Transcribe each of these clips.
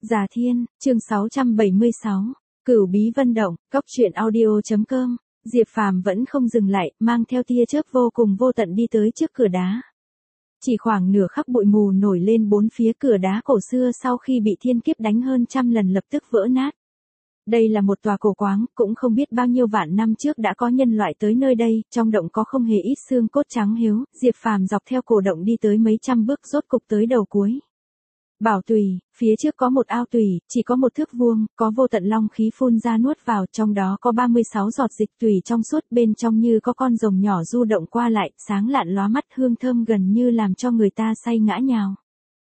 Già Thiên, chương 676, Cửu Bí Vân Động, Cóc truyện audio.com. Diệp Phàm vẫn không dừng lại, mang theo tia chớp vô cùng vô tận đi tới trước cửa đá. Chỉ khoảng nửa khắc bụi mù nổi lên bốn phía cửa đá cổ xưa sau khi bị thiên kiếp đánh hơn trăm lần lập tức vỡ nát. Đây là một tòa cổ quáng, cũng không biết bao nhiêu vạn năm trước đã có nhân loại tới nơi đây, trong động có không hề ít xương cốt trắng hiếu, Diệp Phàm dọc theo cổ động đi tới mấy trăm bước rốt cục tới đầu cuối. Bảo tùy, phía trước có một ao tùy, chỉ có một thước vuông, có vô tận long khí phun ra nuốt vào, trong đó có 36 giọt dịch tùy trong suốt, bên trong như có con rồng nhỏ du động qua lại, sáng lạn lóa mắt, hương thơm gần như làm cho người ta say ngã nhào.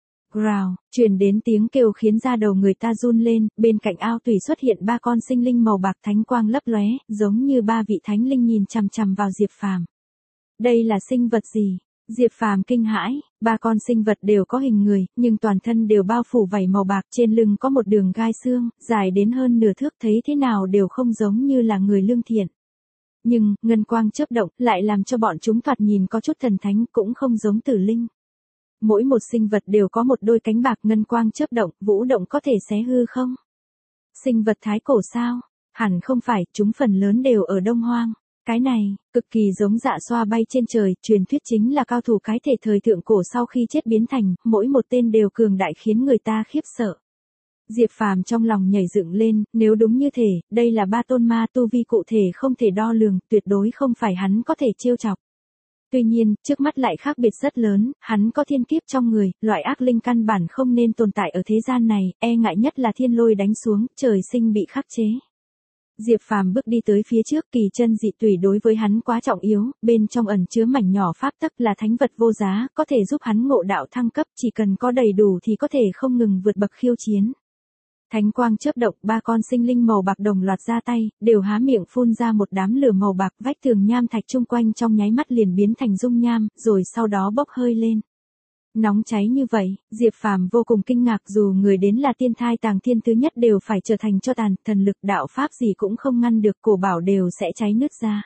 Rào, truyền đến tiếng kêu khiến da đầu người ta run lên, bên cạnh ao tùy xuất hiện ba con sinh linh màu bạc thánh quang lấp lóe, giống như ba vị thánh linh nhìn chằm chằm vào Diệp Phàm. Đây là sinh vật gì? Diệp Phàm kinh hãi, ba con sinh vật đều có hình người, nhưng toàn thân đều bao phủ vảy màu bạc, trên lưng có một đường gai xương, dài đến hơn nửa thước, thấy thế nào đều không giống như là người lương thiện. Nhưng, ngân quang chớp động, lại làm cho bọn chúng thoạt nhìn có chút thần thánh, cũng không giống tử linh. Mỗi một sinh vật đều có một đôi cánh bạc, ngân quang chớp động, vũ động có thể xé hư không? Sinh vật thái cổ sao? Hẳn không phải, chúng phần lớn đều ở Đông Hoang. Cái này, cực kỳ giống Dạ Xoa bay trên trời, truyền thuyết chính là cao thủ cái thể thời thượng cổ sau khi chết biến thành, mỗi một tên đều cường đại khiến người ta khiếp sợ. Diệp Phàm trong lòng nhảy dựng lên, nếu đúng như thế, đây là ba tôn ma tu vi cụ thể không thể đo lường, tuyệt đối không phải hắn có thể trêu chọc. Tuy nhiên, trước mắt lại khác biệt rất lớn, hắn có thiên kiếp trong người, loại ác linh căn bản không nên tồn tại ở thế gian này, e ngại nhất là thiên lôi đánh xuống, trời sinh bị khắc chế. Diệp Phàm bước đi tới phía trước, kỳ chân dị tùy đối với hắn quá trọng yếu, bên trong ẩn chứa mảnh nhỏ pháp tắc là thánh vật vô giá, có thể giúp hắn ngộ đạo thăng cấp, chỉ cần có đầy đủ thì có thể không ngừng vượt bậc khiêu chiến. Thánh quang chớp động, ba con sinh linh màu bạc đồng loạt ra tay, đều há miệng phun ra một đám lửa màu bạc, vách tường nham thạch chung quanh trong nháy mắt liền biến thành dung nham, rồi sau đó bốc hơi lên. Nóng cháy như vậy, Diệp Phàm vô cùng kinh ngạc, dù người đến là tiên thai tàng thiên thứ nhất đều phải trở thành tro tàn, thần lực đạo pháp gì cũng không ngăn được, cổ bảo đều sẽ cháy nứt ra.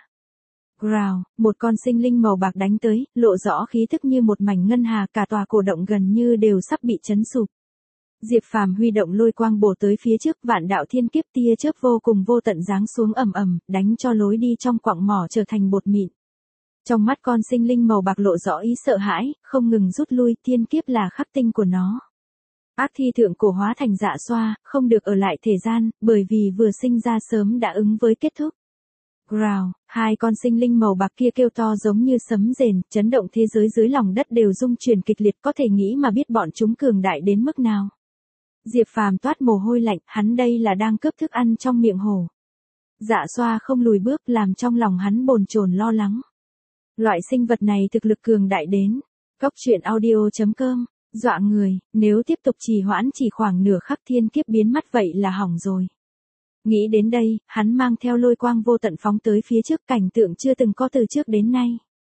Rào, một con sinh linh màu bạc đánh tới, lộ rõ khí thức như một mảnh ngân hà, cả tòa cổ động gần như đều sắp bị chấn sụp. Diệp Phàm huy động lôi quang bổ tới phía trước, vạn đạo thiên kiếp tia chớp vô cùng vô tận giáng xuống ầm ầm, đánh cho lối đi trong quặng mỏ trở thành bột mịn. Trong mắt con sinh linh màu bạc lộ rõ ý sợ hãi, không ngừng rút lui, thiên kiếp là khắc tinh của nó. Ác thi thượng cổ hóa thành Dạ Xoa, không được ở lại thể gian, bởi vì vừa sinh ra sớm đã ứng với kết thúc. Rào, hai con sinh linh màu bạc kia kêu to giống như sấm rền, chấn động thế giới dưới lòng đất đều rung chuyển kịch liệt, có thể nghĩ mà biết bọn chúng cường đại đến mức nào. Diệp Phàm toát mồ hôi lạnh, hắn đây là đang cướp thức ăn trong miệng hổ. Dạ Xoa không lùi bước, làm trong lòng hắn bồn chồn lo lắng. Loại sinh vật này thực lực cường đại đến. Cóc truyện audio.com, dọa người, nếu tiếp tục trì hoãn chỉ khoảng nửa khắc thiên kiếp biến mất vậy là hỏng rồi. Nghĩ đến đây, hắn mang theo lôi quang vô tận phóng tới phía trước, cảnh tượng chưa từng có từ trước đến nay.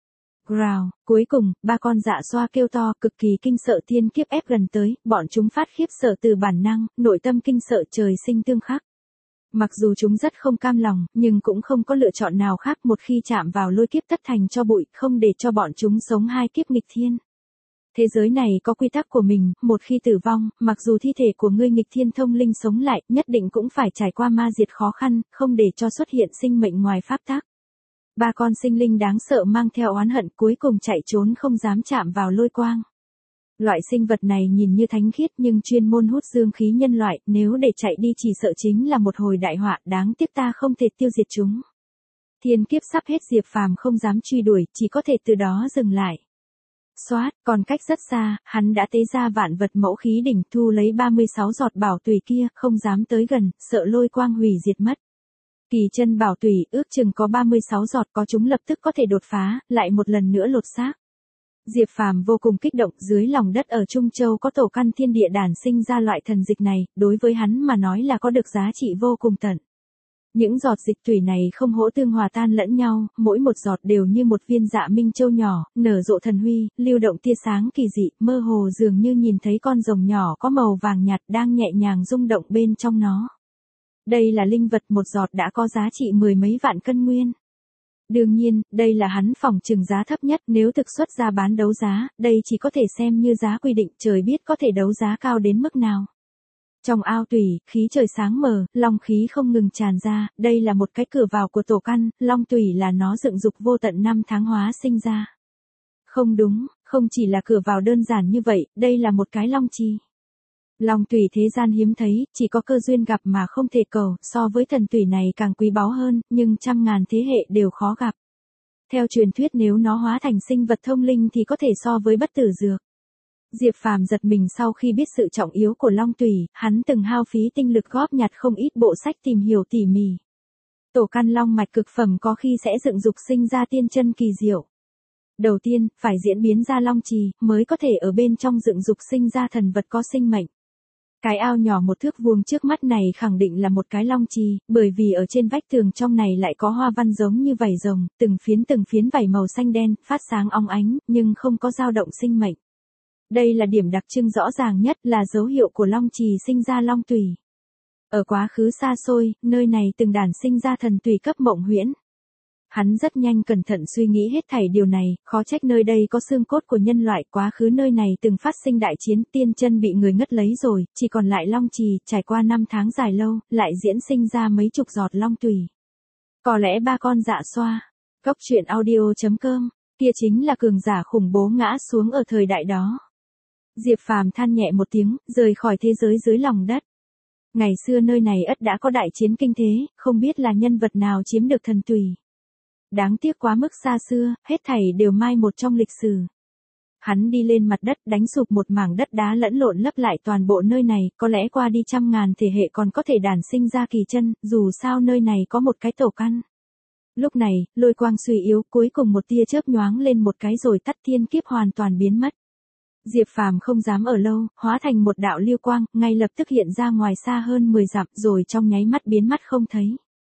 Rào, cuối cùng, ba con Dạ Xoa kêu to, cực kỳ kinh sợ thiên kiếp ép gần tới, bọn chúng phát khiếp sợ từ bản năng, nội tâm kinh sợ trời sinh tương khắc. Mặc dù chúng rất không cam lòng, nhưng cũng không có lựa chọn nào khác, một khi chạm vào lôi kiếp tất thành cho bụi, không để cho bọn chúng sống hai kiếp nghịch thiên. Thế giới này có quy tắc của mình, một khi tử vong, mặc dù thi thể của ngươi nghịch thiên thông linh sống lại, nhất định cũng phải trải qua ma diệt khó khăn, không để cho xuất hiện sinh mệnh ngoài pháp tắc. Ba con sinh linh đáng sợ mang theo oán hận cuối cùng chạy trốn không dám chạm vào lôi quang. Loại sinh vật này nhìn như thánh khiết nhưng chuyên môn hút dương khí nhân loại, nếu để chạy đi chỉ sợ chính là một hồi đại họa, đáng tiếc ta không thể tiêu diệt chúng. Thiên kiếp sắp hết, Diệp Phàm không dám truy đuổi, chỉ có thể từ đó dừng lại. Xoát, còn cách rất xa, hắn đã tế ra vạn vật mẫu khí đỉnh, thu lấy 36 giọt bảo tùy kia, không dám tới gần, sợ lôi quang hủy diệt mất. Kỳ chân bảo tùy, ước chừng có 36 giọt, có chúng lập tức có thể đột phá, lại một lần nữa lột xác. Diệp Phàm vô cùng kích động, dưới lòng đất ở Trung Châu có tổ căn thiên địa đản sinh ra loại thần dịch này, đối với hắn mà nói là có được giá trị vô cùng tận. Những giọt dịch tùy này không hỗ tương hòa tan lẫn nhau, mỗi một giọt đều như một viên Dạ Minh Châu nhỏ, nở rộ thần huy, lưu động tia sáng kỳ dị, mơ hồ dường như nhìn thấy con rồng nhỏ có màu vàng nhạt đang nhẹ nhàng rung động bên trong nó. Đây là linh vật, một giọt đã có giá trị mười mấy vạn cân nguyên. Đương nhiên, đây là hắn phỏng chừng giá thấp nhất, nếu thực xuất ra bán đấu giá, đây chỉ có thể xem như giá quy định, trời biết có thể đấu giá cao đến mức nào. Trong ao tủy, khí trời sáng mờ, long khí không ngừng tràn ra, đây là một cái cửa vào của tổ căn, long tủy là nó dựng dục vô tận năm tháng hóa sinh ra. Không đúng, không chỉ là cửa vào đơn giản như vậy, đây là một cái long chi. Long tủy thế gian hiếm thấy, chỉ có cơ duyên gặp mà không thể cầu, so với thần tủy này càng quý báu hơn, nhưng trăm ngàn thế hệ đều khó gặp. Theo truyền thuyết nếu nó hóa thành sinh vật thông linh thì có thể so với bất tử dược. Diệp Phàm giật mình sau khi biết sự trọng yếu của long tủy, hắn từng hao phí tinh lực góp nhặt không ít bộ sách tìm hiểu tỉ mỉ. Tổ căn long mạch cực phẩm có khi sẽ dựng dục sinh ra tiên chân kỳ diệu. Đầu tiên, phải diễn biến ra long trì, mới có thể ở bên trong dựng dục sinh ra thần vật có sinh mệnh. Cái ao nhỏ một thước vuông trước mắt này khẳng định là một cái long trì, bởi vì ở trên vách tường trong này lại có hoa văn giống như vảy rồng, từng phiến vảy màu xanh đen, phát sáng óng ánh, nhưng không có dao động sinh mệnh. Đây là điểm đặc trưng rõ ràng nhất, là dấu hiệu của long trì sinh ra long tủy. Ở quá khứ xa xôi, nơi này từng đản sinh ra thần tùy cấp mộng huyễn. Hắn rất nhanh cẩn thận suy nghĩ hết thảy điều này, khó trách nơi đây có xương cốt của nhân loại, quá khứ nơi này từng phát sinh đại chiến, tiên chân bị người ngất lấy rồi, chỉ còn lại long trì, trải qua năm tháng dài lâu, lại diễn sinh ra mấy chục giọt long tùy. Có lẽ ba con dạ xoa, góc truyện audio.com, kia chính là cường giả khủng bố ngã xuống ở thời đại đó. Diệp Phàm than nhẹ một tiếng, rời khỏi thế giới dưới lòng đất. Ngày xưa nơi này ắt đã có đại chiến kinh thế, không biết là nhân vật nào chiếm được thần tùy. Đáng tiếc quá mức xa xưa, hết thảy đều mai một trong lịch sử. Hắn đi lên mặt đất đánh sụp một mảng đất đá lẫn lộn lấp lại toàn bộ nơi này, có lẽ qua đi trăm ngàn thế hệ còn có thể đản sinh ra kỳ chân, dù sao nơi này có một cái tổ căn. Lúc này, lôi quang suy yếu, cuối cùng một tia chớp nhoáng lên một cái rồi tắt, thiên kiếp hoàn toàn biến mất. Diệp Phàm không dám ở lâu, hóa thành một đạo lưu quang, ngay lập tức hiện ra ngoài xa hơn 10 dặm, rồi trong nháy mắt biến mất không thấy.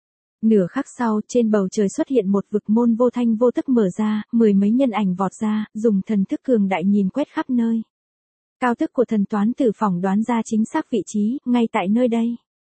Nửa khắc sau, trên bầu trời xuất hiện một vực môn vô thanh vô tức mở ra, mười mấy nhân ảnh vọt ra, dùng thần thức cường đại nhìn quét khắp nơi. Cao thức của thần toán tử phỏng đoán ra chính xác vị trí, ngay tại nơi đây.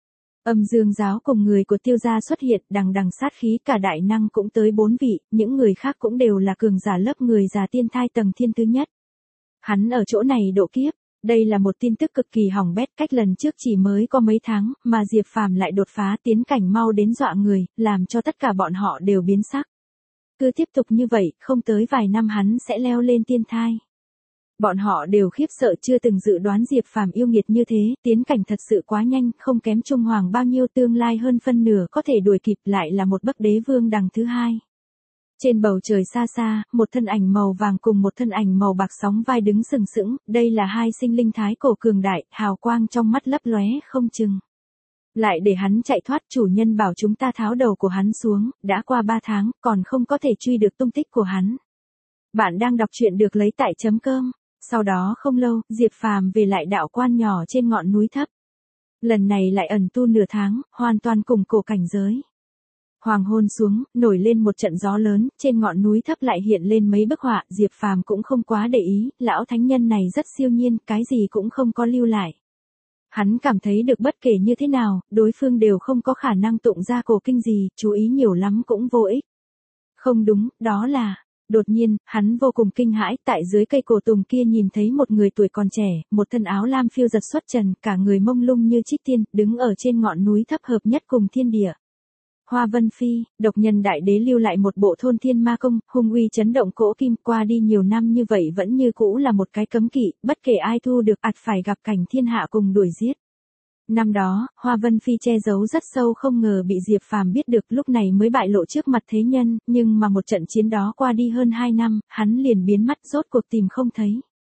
Âm Dương giáo cùng người của Tiêu gia xuất hiện, đằng đằng sát khí, cả đại năng cũng tới 4 vị, những người khác cũng đều là cường giả lớp người già tiên thai tầng thiên thứ nhất. Hắn ở chỗ này độ kiếp, đây là một tin tức cực kỳ hỏng bét, cách lần trước chỉ mới có mấy tháng, mà Diệp Phàm lại đột phá tiến cảnh mau đến dọa người, làm cho tất cả bọn họ đều biến sắc. Cứ tiếp tục như vậy, không tới vài năm hắn sẽ leo lên tiên thai. Bọn họ đều khiếp sợ, chưa từng dự đoán Diệp Phàm yêu nghiệt như thế, tiến cảnh thật sự quá nhanh, không kém Trung Hoàng bao nhiêu, tương lai hơn phân nửa có thể đuổi kịp, lại là một bậc đế vương đằng thứ hai. Trên bầu trời xa xa, một thân ảnh màu vàng cùng một thân ảnh màu bạc sóng vai đứng sừng sững, đây là hai sinh linh thái cổ cường đại, hào quang trong mắt lấp lóe không chừng. Lại để hắn chạy thoát, chủ nhân bảo chúng ta tháo đầu của hắn xuống, đã qua 3 tháng, còn không có thể truy được tung tích của hắn. Bạn đang đọc truyện được lấy tại .com. Sau đó không lâu, Diệp Phàm về lại đạo quan nhỏ trên ngọn núi thấp. Lần này lại ẩn tu nửa tháng, hoàn toàn cùng cổ cảnh giới. Hoàng hôn xuống, nổi lên một trận gió lớn, trên ngọn núi thấp lại hiện lên mấy bức họa, Diệp Phàm cũng không quá để ý, lão thánh nhân này rất siêu nhiên, cái gì cũng không có lưu lại. Hắn cảm thấy được bất kể như thế nào, đối phương đều không có khả năng tụng ra cổ kinh gì, chú ý nhiều lắm cũng vô ích. Không đúng, đó là... Đột nhiên, hắn vô cùng kinh hãi, tại dưới cây cổ tùng kia nhìn thấy một người tuổi còn trẻ, một thân áo lam phiêu giật xuất trần, cả người mông lung như trích tiên, đứng ở trên ngọn núi thấp hợp nhất cùng thiên địa. Hoa Vân Phi, độc nhân đại đế lưu lại một bộ thôn thiên ma công, hung uy chấn động cỗ kim, qua đi nhiều năm như vậy vẫn như cũ là một cái cấm kỵ, bất kể ai thu được ắt phải gặp cảnh thiên hạ cùng đuổi giết. Năm đó, Hoa Vân Phi che giấu rất sâu, không ngờ bị Diệp Phàm biết được, lúc này mới bại lộ trước mặt thế nhân, nhưng mà một trận chiến đó qua đi hơn 2 năm, hắn liền biến mất, rốt cuộc tìm không thấy.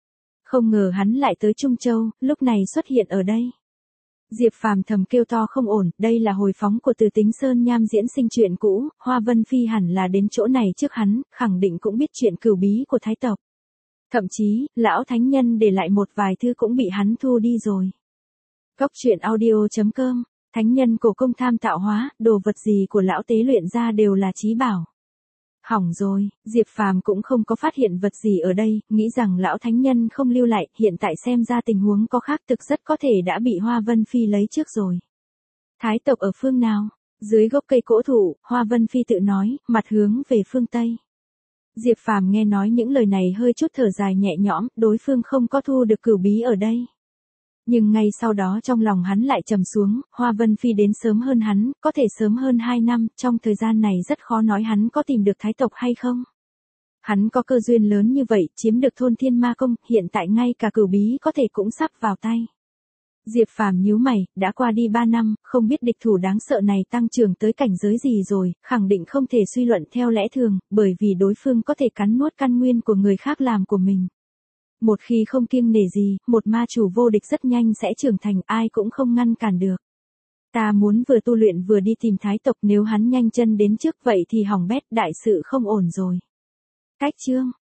Không ngờ hắn lại tới Trung Châu, lúc này xuất hiện ở đây. Diệp Phàm thầm kêu to không ổn, đây là hồi phóng của Từ Tính Sơn Nham diễn sinh chuyện cũ, Hoa Vân Phi hẳn là đến chỗ này trước hắn, khẳng định cũng biết chuyện cửu bí của thái tộc. Thậm chí, lão thánh nhân để lại một vài thư cũng bị hắn thu đi rồi. Góc truyện audio.com, thánh nhân cổ công tham tạo hóa, đồ vật gì của lão tế luyện ra đều là chí bảo. Hỏng rồi, Diệp Phàm cũng không có phát hiện vật gì ở đây, nghĩ rằng lão thánh nhân không lưu lại, hiện tại xem ra tình huống có khác, thực rất có thể đã bị Hoa Vân Phi lấy trước rồi. Thái tộc ở phương nào? Dưới gốc cây cổ thụ, Hoa Vân Phi tự nói, mặt hướng về phương Tây. Diệp Phàm nghe nói những lời này hơi chút thở dài nhẹ nhõm, đối phương không có thu được cửu bí ở đây. Nhưng ngay sau đó trong lòng hắn lại trầm xuống, Hoa Vân Phi đến sớm hơn hắn, có thể sớm hơn 2 năm, trong thời gian này rất khó nói hắn có tìm được thái tộc hay không. Hắn có cơ duyên lớn như vậy, chiếm được thôn Thiên Ma Công, hiện tại ngay cả Cửu Bí có thể cũng sắp vào tay. Diệp Phàm nhíu mày, đã qua đi 3 năm, không biết địch thủ đáng sợ này tăng trưởng tới cảnh giới gì rồi, khẳng định không thể suy luận theo lẽ thường, bởi vì đối phương có thể cắn nuốt căn nguyên của người khác làm của mình. Một khi không kiêng nể gì, một ma chủ vô địch rất nhanh sẽ trưởng thành, ai cũng không ngăn cản được. Ta muốn vừa tu luyện vừa đi tìm thái tộc, nếu hắn nhanh chân đến trước vậy thì hỏng bét, đại sự không ổn rồi. Cách chương